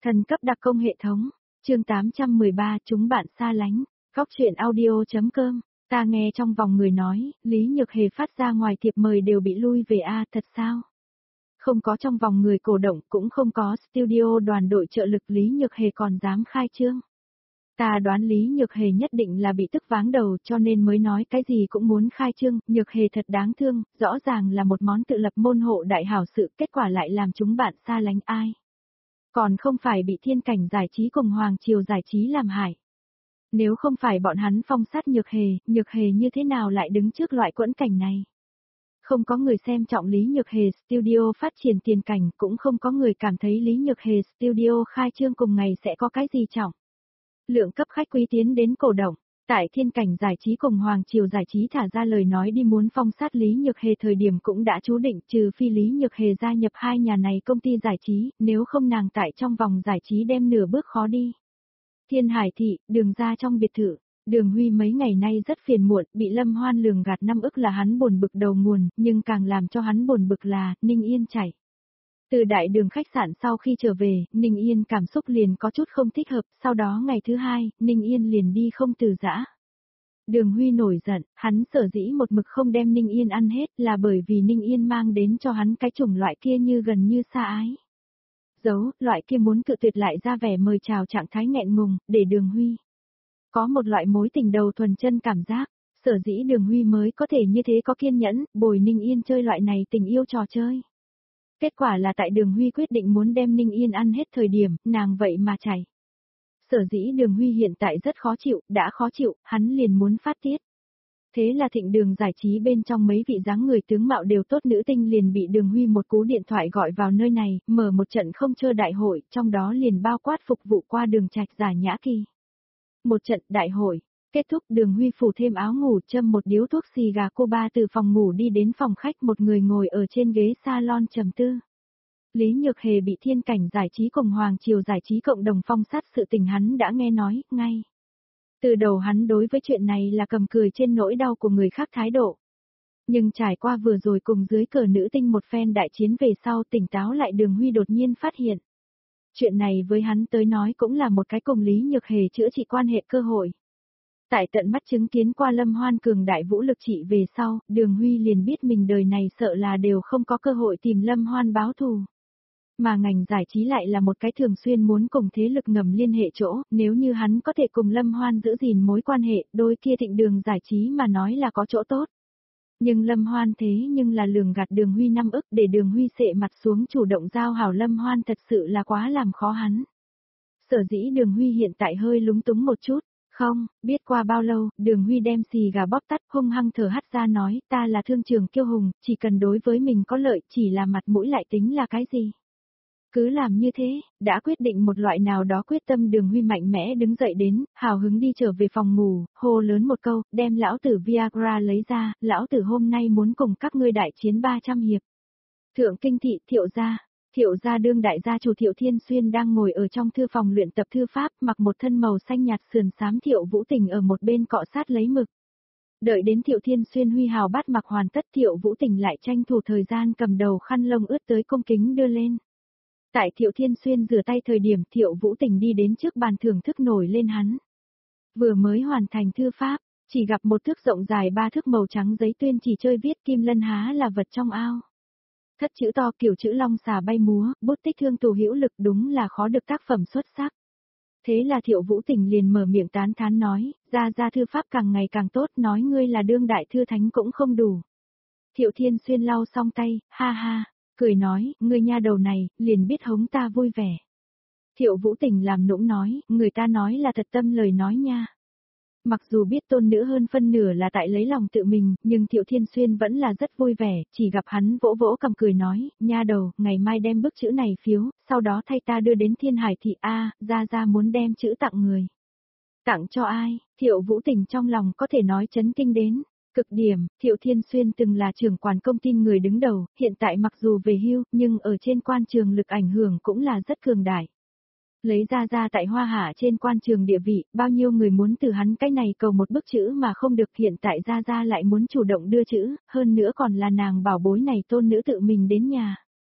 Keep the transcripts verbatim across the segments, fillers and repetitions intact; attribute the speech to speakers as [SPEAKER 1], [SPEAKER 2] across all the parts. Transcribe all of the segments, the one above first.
[SPEAKER 1] Thần cấp đặc công hệ thống, chương tám trăm mười ba chúng bạn xa lánh, góc truyện audio.com, ta nghe trong vòng người nói, Lý Nhược Hề phát ra ngoài thiệp mời đều bị lui về a thật sao? Không có trong vòng người cổ động cũng không có studio đoàn đội trợ lực Lý Nhược Hề còn dám khai trương. Ta đoán Lý Nhược Hề nhất định là bị tức váng đầu cho nên mới nói cái gì cũng muốn khai trương, Nhược Hề thật đáng thương, rõ ràng là một món tự lập môn hộ đại hảo sự kết quả lại làm chúng bạn xa lánh ai. Còn không phải bị thiên cảnh giải trí cùng Hoàng Triều giải trí làm hại. Nếu không phải bọn hắn phong sát Nhược Hề, Nhược Hề như thế nào lại đứng trước loại quẫn cảnh này? Không có người xem trọng Lý Nhược Hề Studio phát triển tiền cảnh, cũng không có người cảm thấy Lý Nhược Hề Studio khai trương cùng ngày sẽ có cái gì trọng. Lượng cấp khách quý tiến đến cổ động, tại thiên cảnh giải trí cùng Hoàng Triều giải trí thả ra lời nói đi muốn phong sát Lý Nhược Hề thời điểm cũng đã chú định trừ phi Lý Nhược Hề gia nhập hai nhà này công ty giải trí, nếu không nàng tại trong vòng giải trí đem nửa bước khó đi. Thiên Hải Thị, Đường ra trong biệt thự, Đường Huy mấy ngày nay rất phiền muộn, bị Lâm Hoan lường gạt năm ức là hắn buồn bực đầu nguồn, nhưng càng làm cho hắn buồn bực là, Ninh Yên chảy. Từ đại đường khách sạn sau khi trở về, Ninh Yên cảm xúc liền có chút không thích hợp, sau đó ngày thứ hai, Ninh Yên liền đi không từ giã. Đường Huy nổi giận, hắn sở dĩ một mực không đem Ninh Yên ăn hết là bởi vì Ninh Yên mang đến cho hắn cái chủng loại kia như gần như xa ái. Giấu, loại kia muốn cự tuyệt lại ra vẻ mời chào trạng thái nghẹn ngùng, để Đường Huy có một loại mối tình đầu thuần chân cảm giác, sở dĩ Đường Huy mới có thể như thế có kiên nhẫn, bồi Ninh Yên chơi loại này tình yêu trò chơi. Kết quả là tại Đường Huy quyết định muốn đem Ninh Yên ăn hết thời điểm, nàng vậy mà chảy. Sở dĩ Đường Huy hiện tại rất khó chịu, đã khó chịu, hắn liền muốn phát tiết. Thế là Thịnh Đường giải trí bên trong mấy vị dáng người tướng mạo đều tốt nữ tinh liền bị Đường Huy một cú điện thoại gọi vào nơi này, mở một trận không chơi đại hội, trong đó liền bao quát phục vụ qua Đường Trạch giả nhã kỳ. Một trận đại hội, kết thúc Đường Huy phủ thêm áo ngủ châm một điếu thuốc xì gà cô ba từ phòng ngủ đi đến phòng khách một người ngồi ở trên ghế salon trầm tư. Lý Nhược Hề bị thiên cảnh giải trí cùng Hoàng Triều giải trí cộng đồng phong sát sự tình hắn đã nghe nói, ngay. Từ đầu hắn đối với chuyện này là cầm cười trên nỗi đau của người khác thái độ. Nhưng trải qua vừa rồi cùng dưới cờ nữ tinh một phen đại chiến về sau tỉnh táo lại Đường Huy đột nhiên phát hiện. Chuyện này với hắn tới nói cũng là một cái cùng Lý Nhược Hề chữa trị quan hệ cơ hội. Tại tận mắt chứng kiến qua Lâm Hoan cường đại vũ lực trị về sau, Đường Huy liền biết mình đời này sợ là đều không có cơ hội tìm Lâm Hoan báo thù. Mà ngành giải trí lại là một cái thường xuyên muốn cùng thế lực ngầm liên hệ chỗ, nếu như hắn có thể cùng Lâm Hoan giữ gìn mối quan hệ, đôi kia Thịnh Đường giải trí mà nói là có chỗ tốt. Nhưng Lâm Hoan thế nhưng là lường gạt Đường Huy năm ức để Đường Huy sệ mặt xuống chủ động giao hảo Lâm Hoan thật sự là quá làm khó hắn. Sở dĩ Đường Huy hiện tại hơi lúng túng một chút. Không, biết qua bao lâu, Đường Huy đem xì gà bóp tắt hung hăng thở hắt ra nói, ta là thương trường kiêu hùng, chỉ cần đối với mình có lợi, chỉ là mặt mũi lại tính là cái gì. Cứ làm như thế, đã quyết định một loại nào đó quyết tâm Đường Huy mạnh mẽ đứng dậy đến, hào hứng đi trở về phòng ngủ, hô lớn một câu, đem lão tử Viagra lấy ra, lão tử hôm nay muốn cùng các ngươi đại chiến ba trăm hiệp. Thượng kinh thị Thiệu gia. Thiệu gia đương đại gia chủ Thiệu Thiên Xuyên đang ngồi ở trong thư phòng luyện tập thư pháp, mặc một thân màu xanh nhạt sườn xám Thiệu Vũ Tình ở một bên cọ sát lấy mực. Đợi đến Thiệu Thiên Xuyên huy hào bát mặc hoàn tất Thiệu Vũ Tình lại tranh thủ thời gian cầm đầu khăn lông ướt tới cung kính đưa lên. Tại Thiệu Thiên Xuyên rửa tay thời điểm Thiệu Vũ Tình đi đến trước bàn thưởng thức nổi lên hắn. Vừa mới hoàn thành thư pháp, chỉ gặp một thước rộng dài ba thước màu trắng giấy tuyên chỉ chơi viết kim lân há là vật trong ao. Thất chữ to kiểu chữ long xà bay múa, bút tích thương tù hữu lực đúng là khó được tác phẩm xuất sắc. Thế là Thiệu Vũ Tình liền mở miệng tán thán nói, ra ra thư pháp càng ngày càng tốt, nói ngươi là đương đại thư thánh cũng không đủ. Thiệu Thiên Xuyên lau xong tay, ha ha, cười nói, ngươi nha đầu này, liền biết hống ta vui vẻ. Thiệu Vũ Tình làm nũng nói, người ta nói là thật tâm lời nói nha. Mặc dù biết tôn nữ hơn phân nửa là tại lấy lòng tự mình, nhưng Thiệu Thiên Xuyên vẫn là rất vui vẻ, chỉ gặp hắn vỗ vỗ cầm cười nói, nha đầu, ngày mai đem bức chữ này phiếu, sau đó thay ta đưa đến Thiên Hải Thị A, ra ra muốn đem chữ tặng người. Tặng cho ai? Thiệu Vũ Tình trong lòng có thể nói chấn kinh đến. Cực điểm, Thiệu Thiên Xuyên từng là trưởng quản công ty người đứng đầu, hiện tại mặc dù về hưu, nhưng ở trên quan trường lực ảnh hưởng cũng là rất cường đại. Lấy ra ra tại Hoa Hạ trên quan trường địa vị, bao nhiêu người muốn từ hắn cái này cầu một bức chữ mà không được, hiện tại ra ra lại muốn chủ động đưa chữ, hơn nữa còn là nàng bảo bối này tôn nữ tự mình đến nhà.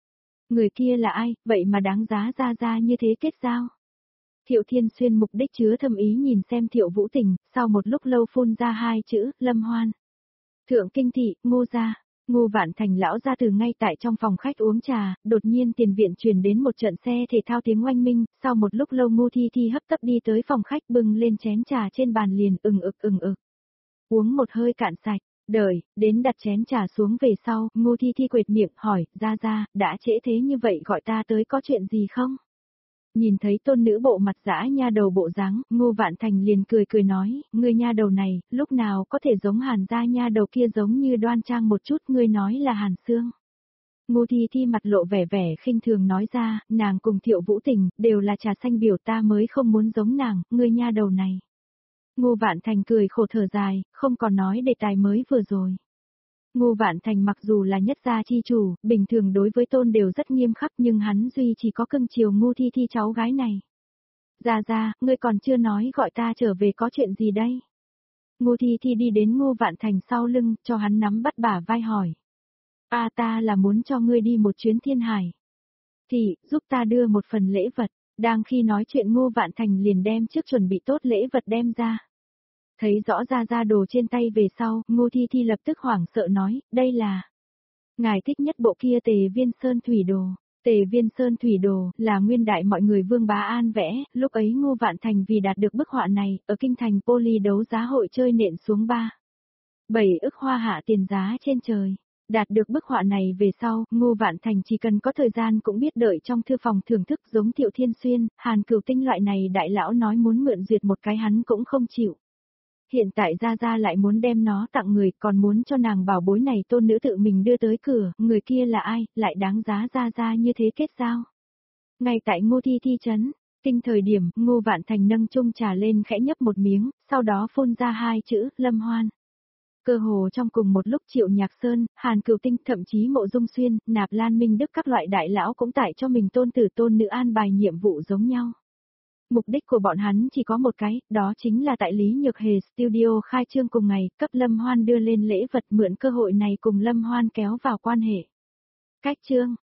[SPEAKER 1] Người kia là ai, vậy mà đáng giá Gia Gia như thế kết giao? Thiệu Thiên Xuyên mục đích chứa thâm ý nhìn xem Thiệu Vũ Tình, sau một lúc lâu phun ra hai chữ, Lâm Hoan. Thượng kinh thị, Ngô gia. Ngô Vạn Thành lão ra từ ngay tại trong phòng khách uống trà, đột nhiên tiền viện truyền đến một trận xe thể thao tiếng oanh minh, sau một lúc lâu Ngô Thi Thi hấp tấp đi tới phòng khách bưng lên chén trà trên bàn liền ừng ực ừng ực. Uống một hơi cạn sạch, đợi, đến đặt chén trà xuống về sau, Ngô Thi Thi quệt miệng hỏi, Gia Gia, đã trễ thế như vậy gọi ta tới có chuyện gì không? Nhìn thấy tôn nữ bộ mặt dã nha đầu bộ dáng, Ngô Vạn Thành liền cười cười nói, ngươi nha đầu này, lúc nào có thể giống Hàn gia nha đầu kia giống như đoan trang một chút, ngươi nói là Hàn Sương. Ngô Thi Thi mặt lộ vẻ vẻ khinh thường nói ra, nàng cùng Thiệu Vũ Tình, đều là trà xanh biểu ta mới không muốn giống nàng, ngươi nha đầu này. Ngô Vạn Thành cười khổ thở dài, không còn nói đề tài mới vừa rồi. Ngô Vạn Thành mặc dù là nhất gia chi chủ, bình thường đối với tôn đều rất nghiêm khắc nhưng hắn duy chỉ có cưng chiều Ngô Thi Thi cháu gái này. Gia Gia, ngươi còn chưa nói gọi ta trở về có chuyện gì đây? Ngô Thi Thi đi đến Ngô Vạn Thành sau lưng, cho hắn nắm bắt bả vai hỏi. A ta là muốn cho ngươi đi một chuyến thiên hải. Thì, giúp ta đưa một phần lễ vật, đang khi nói chuyện Ngô Vạn Thành liền đem trước chuẩn bị tốt lễ vật đem ra. Thấy rõ Gia Gia đồ trên tay về sau, Ngô Thi Thi lập tức hoảng sợ nói, đây là... Ngài thích nhất bộ kia Tề Viên Sơn Thủy Đồ. Tề Viên Sơn Thủy Đồ là nguyên đại mọi người Vương Bá An vẽ, lúc ấy Ngô Vạn Thành vì đạt được bức họa này, ở kinh thành Poly đấu giá hội chơi nện xuống ba. bảy ức hoa hạ tiền giá trên trời. Đạt được bức họa này về sau, Ngô Vạn Thành chỉ cần có thời gian cũng biết đợi trong thư phòng thưởng thức giống Thiệu Thiên Xuyên, Hàn Cửu Tinh loại này đại lão nói muốn mượn duyệt một cái hắn cũng không chịu. Hiện tại Gia Gia lại muốn đem nó tặng người, còn muốn cho nàng bảo bối này tôn nữ tự mình đưa tới cửa, người kia là ai, lại đáng giá Gia Gia như thế kết giao. Ngay tại Ngô Thi Thi trấn, kinh thời điểm, Ngô Vạn Thành nâng chung trà lên khẽ nhấp một miếng, sau đó phun ra hai chữ, Lâm Hoan. Cơ hồ trong cùng một lúc Triệu Nhạc Sơn, Hàn Cửu Tinh, thậm chí Mộ Dung Xuyên, Nạp Lan Minh Đức các loại đại lão cũng tại cho mình tôn tử tôn nữ an bài nhiệm vụ giống nhau. Mục đích của bọn hắn chỉ có một cái, đó chính là tại Lý Nhược Hề Studio khai trương cùng ngày, cấp Lâm Hoan đưa lên lễ vật mượn cơ hội này cùng Lâm Hoan kéo vào quan hệ. Cách trương,